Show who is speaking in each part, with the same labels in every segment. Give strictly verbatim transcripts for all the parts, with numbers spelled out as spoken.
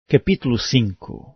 Speaker 1: Capítulo cinco.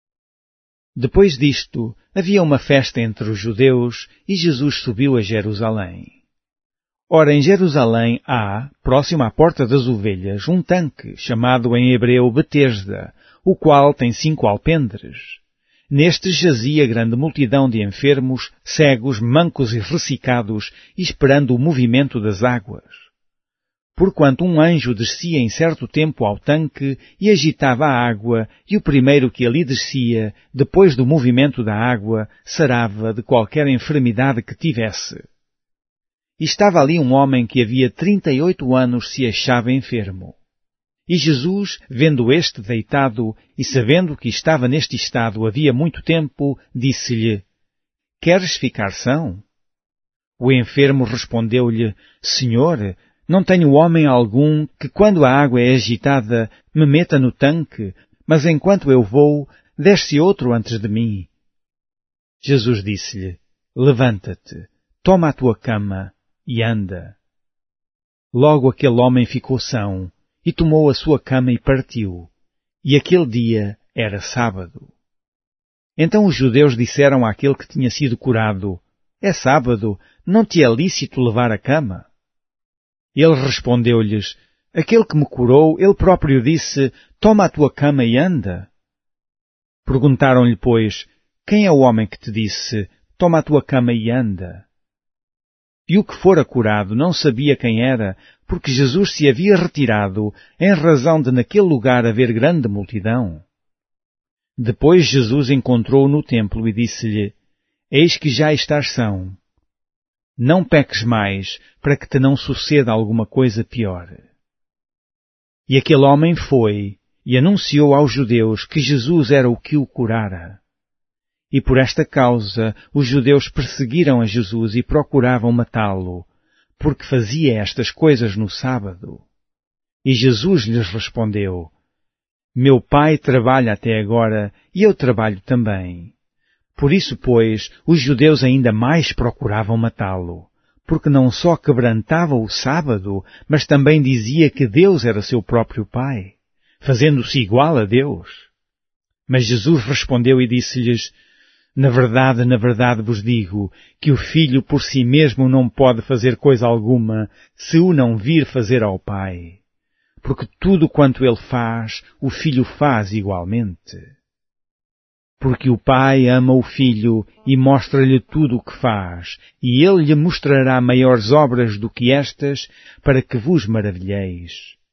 Speaker 1: Depois disto, havia uma festa entre os judeus e Jesus subiu a Jerusalém. Ora, em Jerusalém há, próximo à Porta das Ovelhas, um tanque, chamado em hebreu Betesda, o qual tem cinco alpendres. Nestes jazia grande multidão de enfermos, cegos, mancos e ressecados, esperando o movimento das águas. Porquanto um anjo descia em certo tempo ao tanque e agitava a água, e o primeiro que ali descia, depois do movimento da água, sarava de qualquer enfermidade que tivesse. E estava ali um homem que havia trinta e oito anos se achava enfermo. E Jesus, vendo este deitado, e sabendo que estava neste estado havia muito tempo, disse-lhe: Queres ficar são? O enfermo respondeu-lhe: Senhor, não tenho homem algum que, quando a água é agitada, me meta no tanque, mas enquanto eu vou, desce outro antes de mim. Jesus disse-lhe: Levanta-te, toma a tua cama e anda. Logo aquele homem ficou são, e tomou a sua cama e partiu. E aquele dia era sábado. Então os judeus disseram àquele que tinha sido curado: É sábado, não te é lícito levar a cama? Ele respondeu-lhes: Aquele que me curou, ele próprio disse: Toma a tua cama e anda. Perguntaram-lhe, pois: Quem é o homem que te disse: Toma a tua cama e anda? E o que fora curado não sabia quem era, porque Jesus se havia retirado, em razão de naquele lugar haver grande multidão. Depois Jesus encontrou-o no templo e disse-lhe: Eis que já estás são. Não peques mais, para que te não suceda alguma coisa pior. E aquele homem foi e anunciou aos judeus que Jesus era o que o curara. E por esta causa os judeus perseguiram a Jesus e procuravam matá-lo, porque fazia estas coisas no sábado. E Jesus lhes respondeu: Meu Pai trabalha até agora e eu trabalho também. Por isso, pois, os judeus ainda mais procuravam matá-lo, porque não só quebrantava o sábado, mas também dizia que Deus era seu próprio Pai, fazendo-se igual a Deus. Mas Jesus respondeu e disse-lhes: Na verdade, na verdade vos digo, que o Filho por si mesmo não pode fazer coisa alguma, se o não vir fazer ao Pai. Porque tudo quanto ele faz, o Filho faz igualmente. Porque o Pai ama o Filho e mostra-lhe tudo o que faz, e ele lhe mostrará maiores obras do que estas, para que vos maravilheis.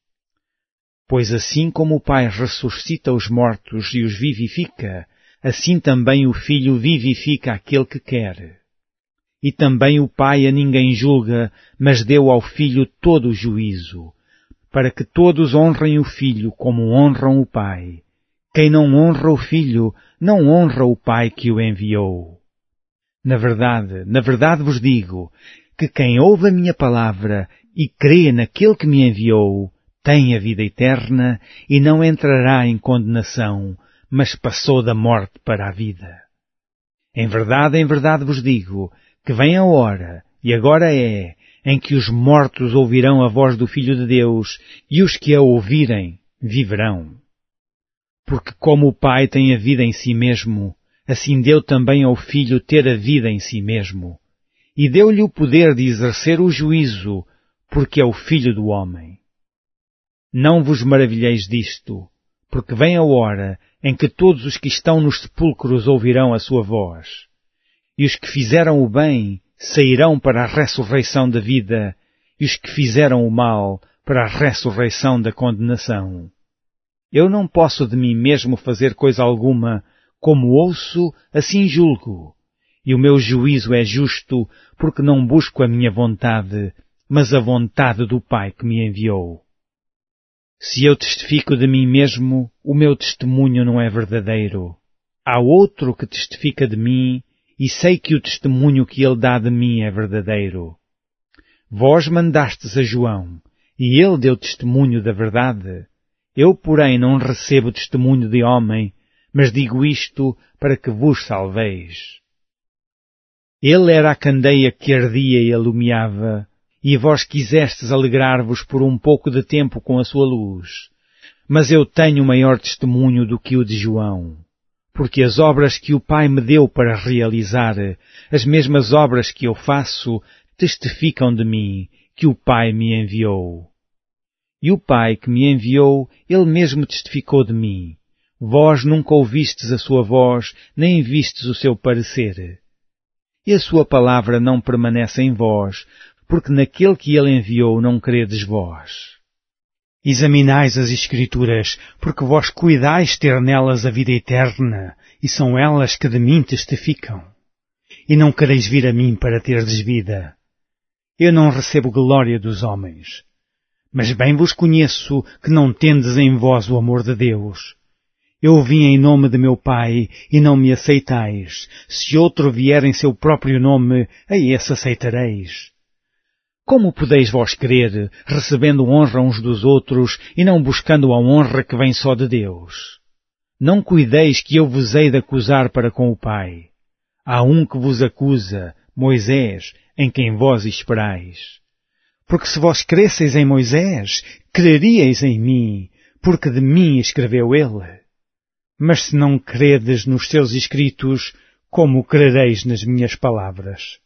Speaker 1: Pois assim como o Pai ressuscita os mortos e os vivifica, assim também o Filho vivifica aquele que quer. E também o Pai a ninguém julga, mas deu ao Filho todo o juízo, para que todos honrem o Filho como honram o Pai. Quem não honra o Filho, não honra o Pai que o enviou. Na verdade, na verdade vos digo, que quem ouve a minha palavra e crê naquele que me enviou, tem a vida eterna e não entrará em condenação, mas passou da morte para a vida. Em verdade, em verdade vos digo, que vem a hora, e agora é, em que os mortos ouvirão a voz do Filho de Deus, e os que a ouvirem viverão. Porque como o Pai tem a vida em si mesmo, assim deu também ao Filho ter a vida em si mesmo. E deu-lhe o poder de exercer o juízo, porque é o Filho do homem. Não vos maravilheis disto, porque vem a hora em que todos os que estão nos sepulcros ouvirão a sua voz. E os que fizeram o bem sairão para a ressurreição da vida, e os que fizeram o mal para a ressurreição da condenação. Eu não posso de mim mesmo fazer coisa alguma, como ouço, assim julgo. E o meu juízo é justo, porque não busco a minha vontade, mas a vontade do Pai que me enviou. Se eu testifico de mim mesmo, o meu testemunho não é verdadeiro. Há outro que testifica de mim, e sei que o testemunho que ele dá de mim é verdadeiro. Vós mandastes a João, e ele deu testemunho da verdade. Eu, porém, não recebo testemunho de homem, mas digo isto para que vos salveis. Ele era a candeia que ardia e alumiava, e vós quisestes alegrar-vos por um pouco de tempo com a sua luz. Mas eu tenho maior testemunho do que o de João, porque as obras que o Pai me deu para realizar, as mesmas obras que eu faço, testificam de mim que o Pai me enviou. E o Pai que me enviou, ele mesmo testificou de mim. Vós nunca ouvistes a sua voz, nem vistes o seu parecer. E a sua palavra não permanece em vós, porque naquele que ele enviou não credes vós.
Speaker 2: Examinais as Escrituras, porque vós cuidais ter nelas a vida eterna, e são elas que de mim testificam. E não quereis vir a mim para terdes vida. Eu não recebo glória dos homens. Mas bem vos conheço que não tendes em vós o amor de Deus. Eu vim em nome de meu Pai, e não me aceitais. Se outro vier em seu próprio nome, a esse aceitareis. Como podeis vós crer, recebendo honra uns dos outros, e não buscando a honra que vem só de Deus? Não cuideis que eu vos hei de acusar para com o Pai. Há um que vos acusa, Moisés, em quem vós esperais. Porque se vós cresseis em Moisés, creríeis em mim, porque de mim escreveu ele. Mas se não credes nos seus escritos, como crereis nas minhas palavras?